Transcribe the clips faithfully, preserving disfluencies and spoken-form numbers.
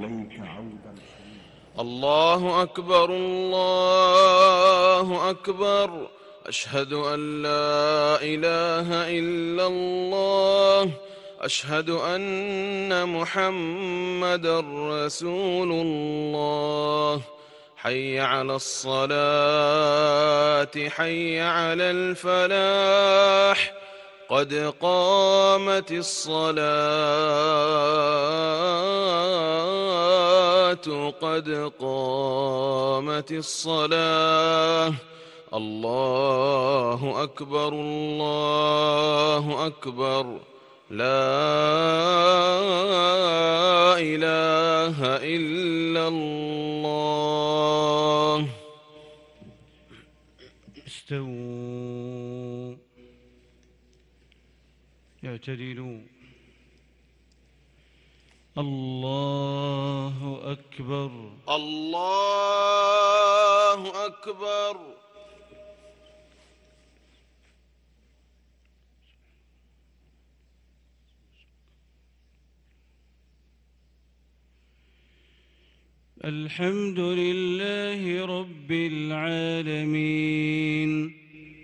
إليك عودا شريفا. الله أكبر الله أكبر، أشهد أن لا إله إلا الله، أشهد أن محمدًا رسول الله. حي على الصلاة حي على الفلاح، قد قامت الصلاة قد قامت الصلاة. الله أكبر الله أكبر، لا إله إلا الله. استووا اعتدلوا. الله أكبر الله أكبر. الحمد لله رب العالمين،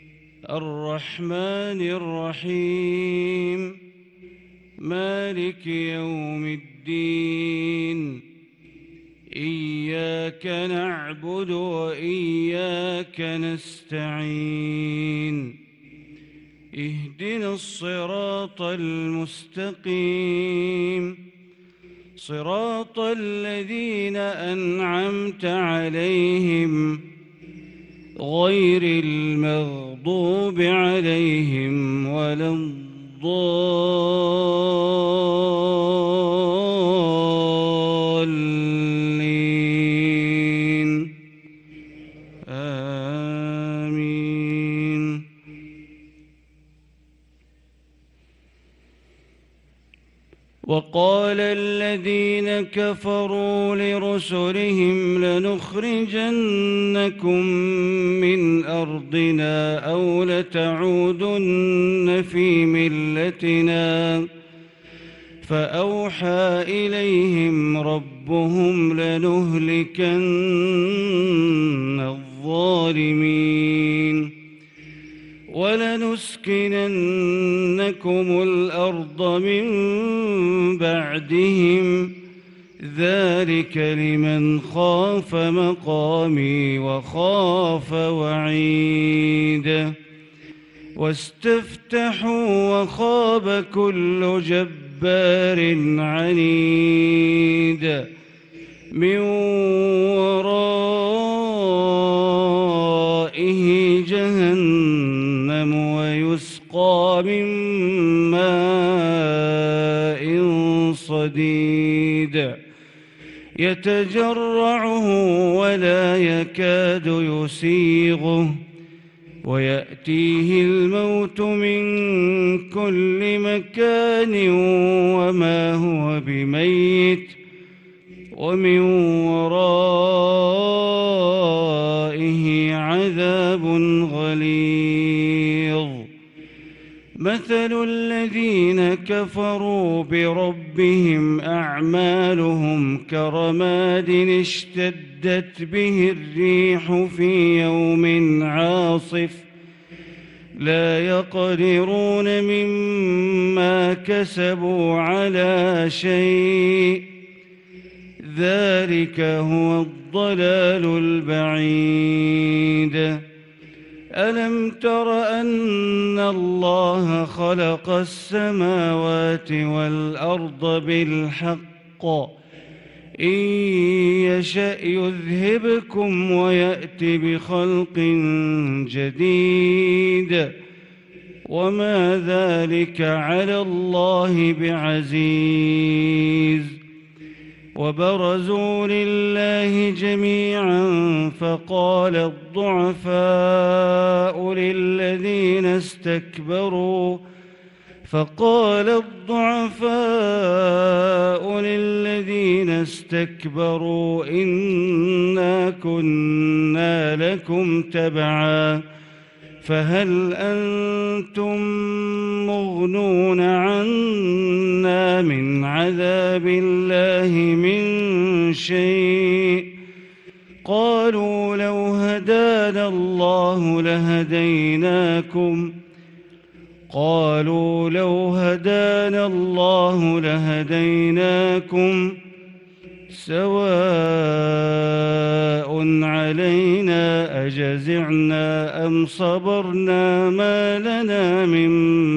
الرحمن الرحيم، مالك يوم الدين. إياك نعبد وإياك نستعين، اهدنا الصراط المستقيم، صراط الذين أنعمت عليهم غير المغضوب عليهم ولا الضالين. آمين. وقال الذين كفروا لرسلهم لنخرجنكم من أرضنا أو لتعودن في ملتنا، فأوحى إليهم ربهم لنهلكن الظالمين ولنسكننكم الأرض من بعدهم، ذلك لمن خاف مقامي وخاف وعيد. واستفتحوا وخاب كل جبار عنيد، من ورائه جهنم ويسقى من ماء صديد، يتجرعه ولا يكاد يسيغه، ويأتيه الموت من كل مكان وما هو بميت، ومن ورائه عذاب غليظ. مثل الذين كفروا بربهم أعمالهم كرماد اشتدت به الريح في يوم عاصف، لا يقدرون مما كسبوا على شيء، ذلك هو الضلال البعيد. ألم تر أن الله خلق السماوات والأرض بالحق، إن يشأ يذهبكم ويأت بخلق جديد، وما ذلك على الله بعزيز. وبرزوا لله جميعا فقال الضعفاء للذين استكبروا فقال الضعفاء للذين استكبروا إنا كنا لكم تبعا فهل أنتم مغنون عنا من عذاب الله من شيء؟ قالوا لو هدانا الله لهديناكم قالوا لو هدانا الله لهديناكم سواء علينا أجزعنا أم صبرنا ما لنا من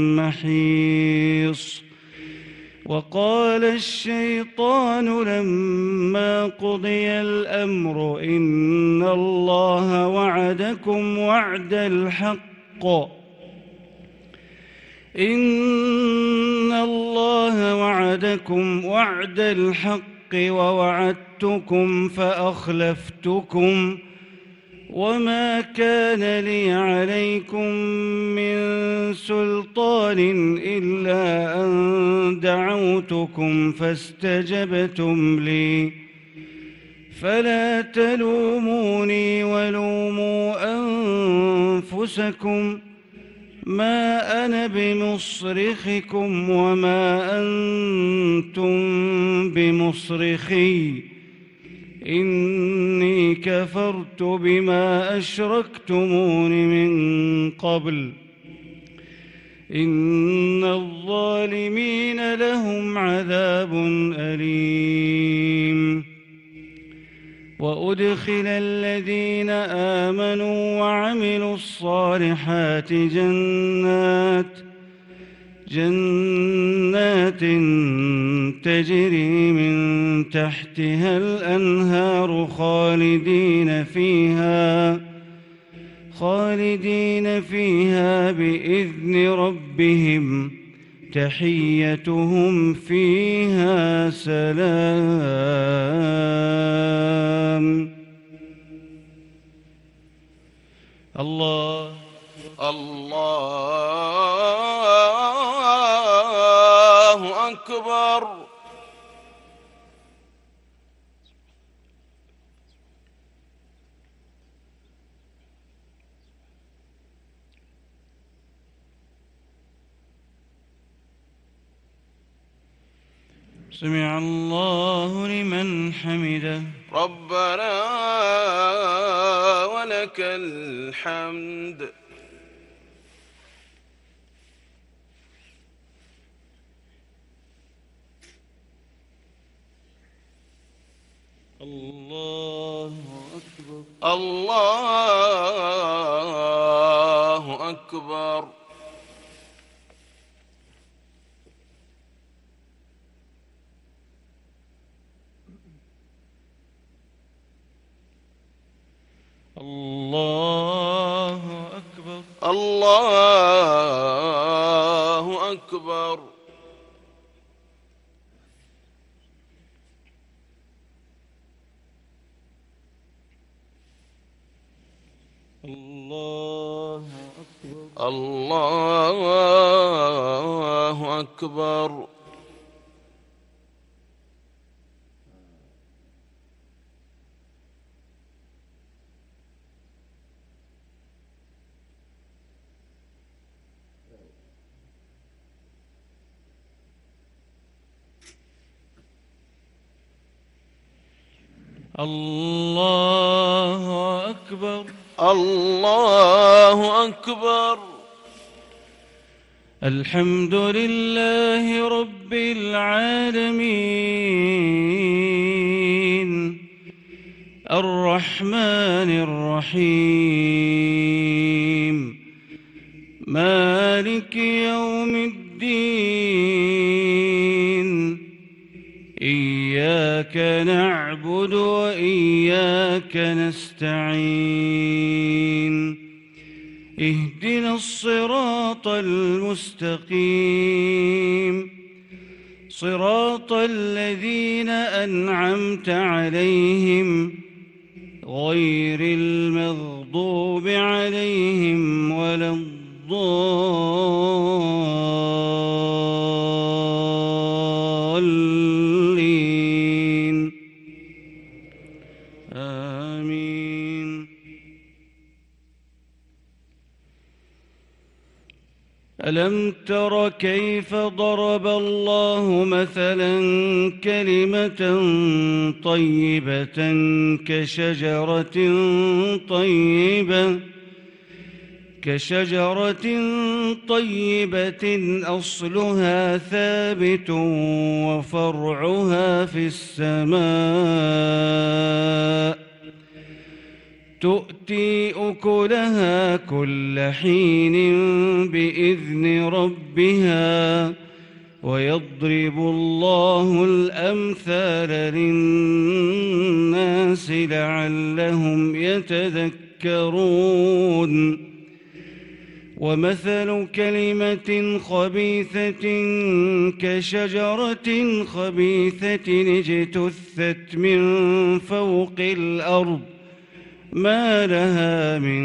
محيص. وقال الشيطان لما قضي الأمر إن الله وعدكم وعد الحق إن الله وعدكم وعد الحق ووعدتكم فأخلفتكم وما كان لي عليكم من سلطان إلا أن دعوتكم فاستجبتم لي فلا تلوموني ولوموا أنفسكم ما أنا بمصرخكم وما أنتم بمصرخي إني كفرت بما أشركتمون من قبل إن الظالمين لهم عذاب أليم. وأدخل الذين آمنوا وعملوا الصالحات جنات جنات تجري من تحتها الأنهار خالدين فيها خالدين فيها بإذن ربهم تحيتهم فيها سلام. الله الله أكبر. سمع الله لمن حمده. ربنا ولك الحمد. الله أكبر. الله أكبر. الله أكبر. الله أكبر. الله أكبر. الله أكبر. الله أكبر. الله أكبر. الحمد لله رب العالمين الرحمن الرحيم مالك يوم الدين إياك نعبد وإياك نستعين اهدنا الصراط المستقيم صراط الذين أنعمت عليهم غير المغضوب عليهم ولا الضالين آمين. ألم تر كيف ضرب الله مثلا كلمة طيبة كشجرة طيبة كشجرة طيبة أصلها ثابت وفرعها في السماء تؤتي أكلها كل حين بإذن ربها ويضرب الله الأمثال للناس لعلهم يتذكرون ومثل كلمة خبيثة كشجرة خبيثة اجتثت من فوق الأرض ما لها من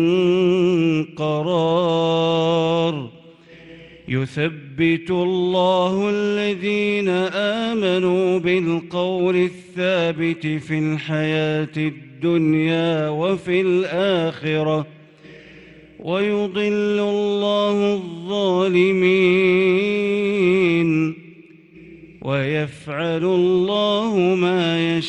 قرار يثبت الله الذين آمنوا بالقول الثابت في الحياة الدنيا وفي الآخرة ويضل الله الظالمين ويفعل الله ما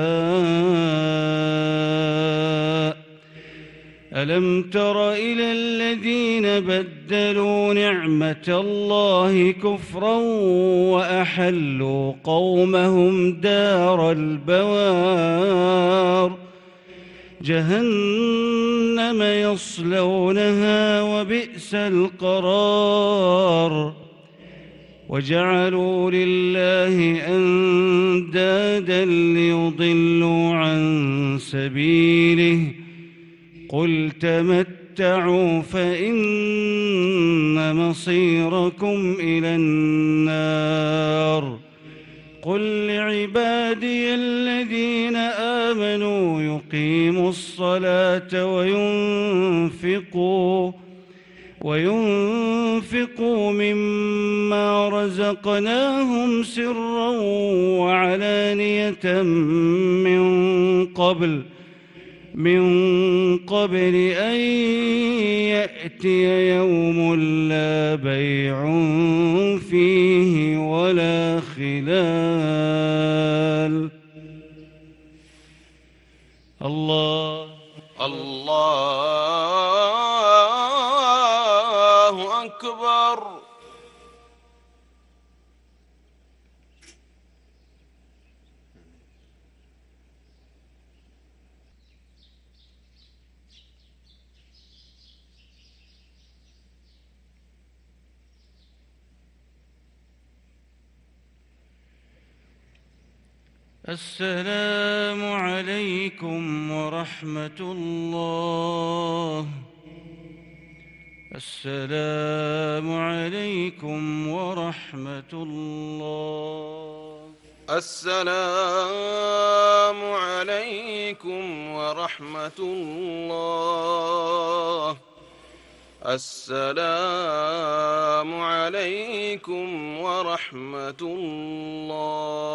يشاء ألم تر إلى الذين بدلوا نعمة الله كفرا وأحلوا قومهم دار البوار جهنم يصلونها وبئس القرار وجعلوا لله أندادا ليضلوا عن سبيله قل تمتعوا فإن مصيركم إلى النار قل لعبادي الذين آمنوا يقيموا الصلاة وينفقوا وينفقوا مما رزقناهم سرا وعلانية من قبل من قبل أن يأتي يوم لا بيع فيه ولا خلال. الله الله أكبر. السلام عليكم ورحمة الله. السلام عليكم ورحمة الله. السلام عليكم ورحمة الله. السلام عليكم ورحمة الله.